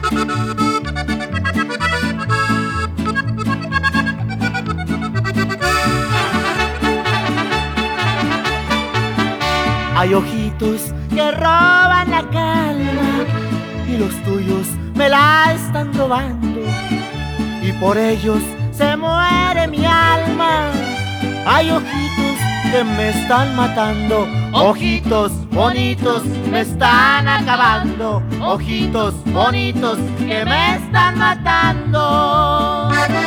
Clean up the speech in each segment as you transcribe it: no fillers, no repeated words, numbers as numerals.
Hay ojitos que roban la calma y los tuyos me la están robando, y por ellos se muere mi alma. Hay ojitos que me están matando, ojitos bonitos me están acabando, ojitos bonitos que me están matando.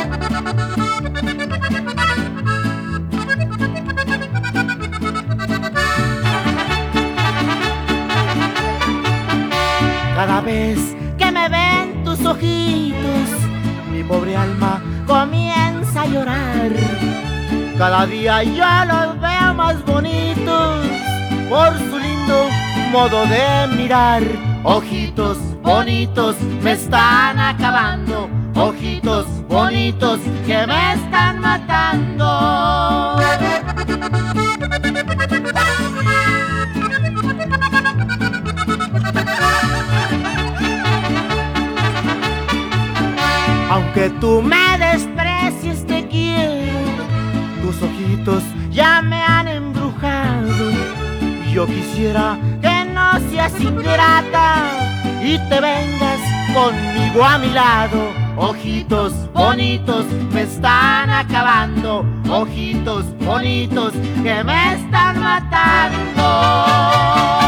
Cada vez que me ven tus ojitos, mi pobre alma comienza a llorar. Cada día yo los veo más bonitos por su lindo modo de mirar. Ojitos bonitos me están acabando, ojitos bonitos que me están matando. Aunque tú me desprecies, te quiero. Tus ojitos ya me han embrujado. Yo quisiera que no seas ingrata y te vengas conmigo a mi lado. Ojitos bonitos me están acabando, ojitos bonitos que me están matando.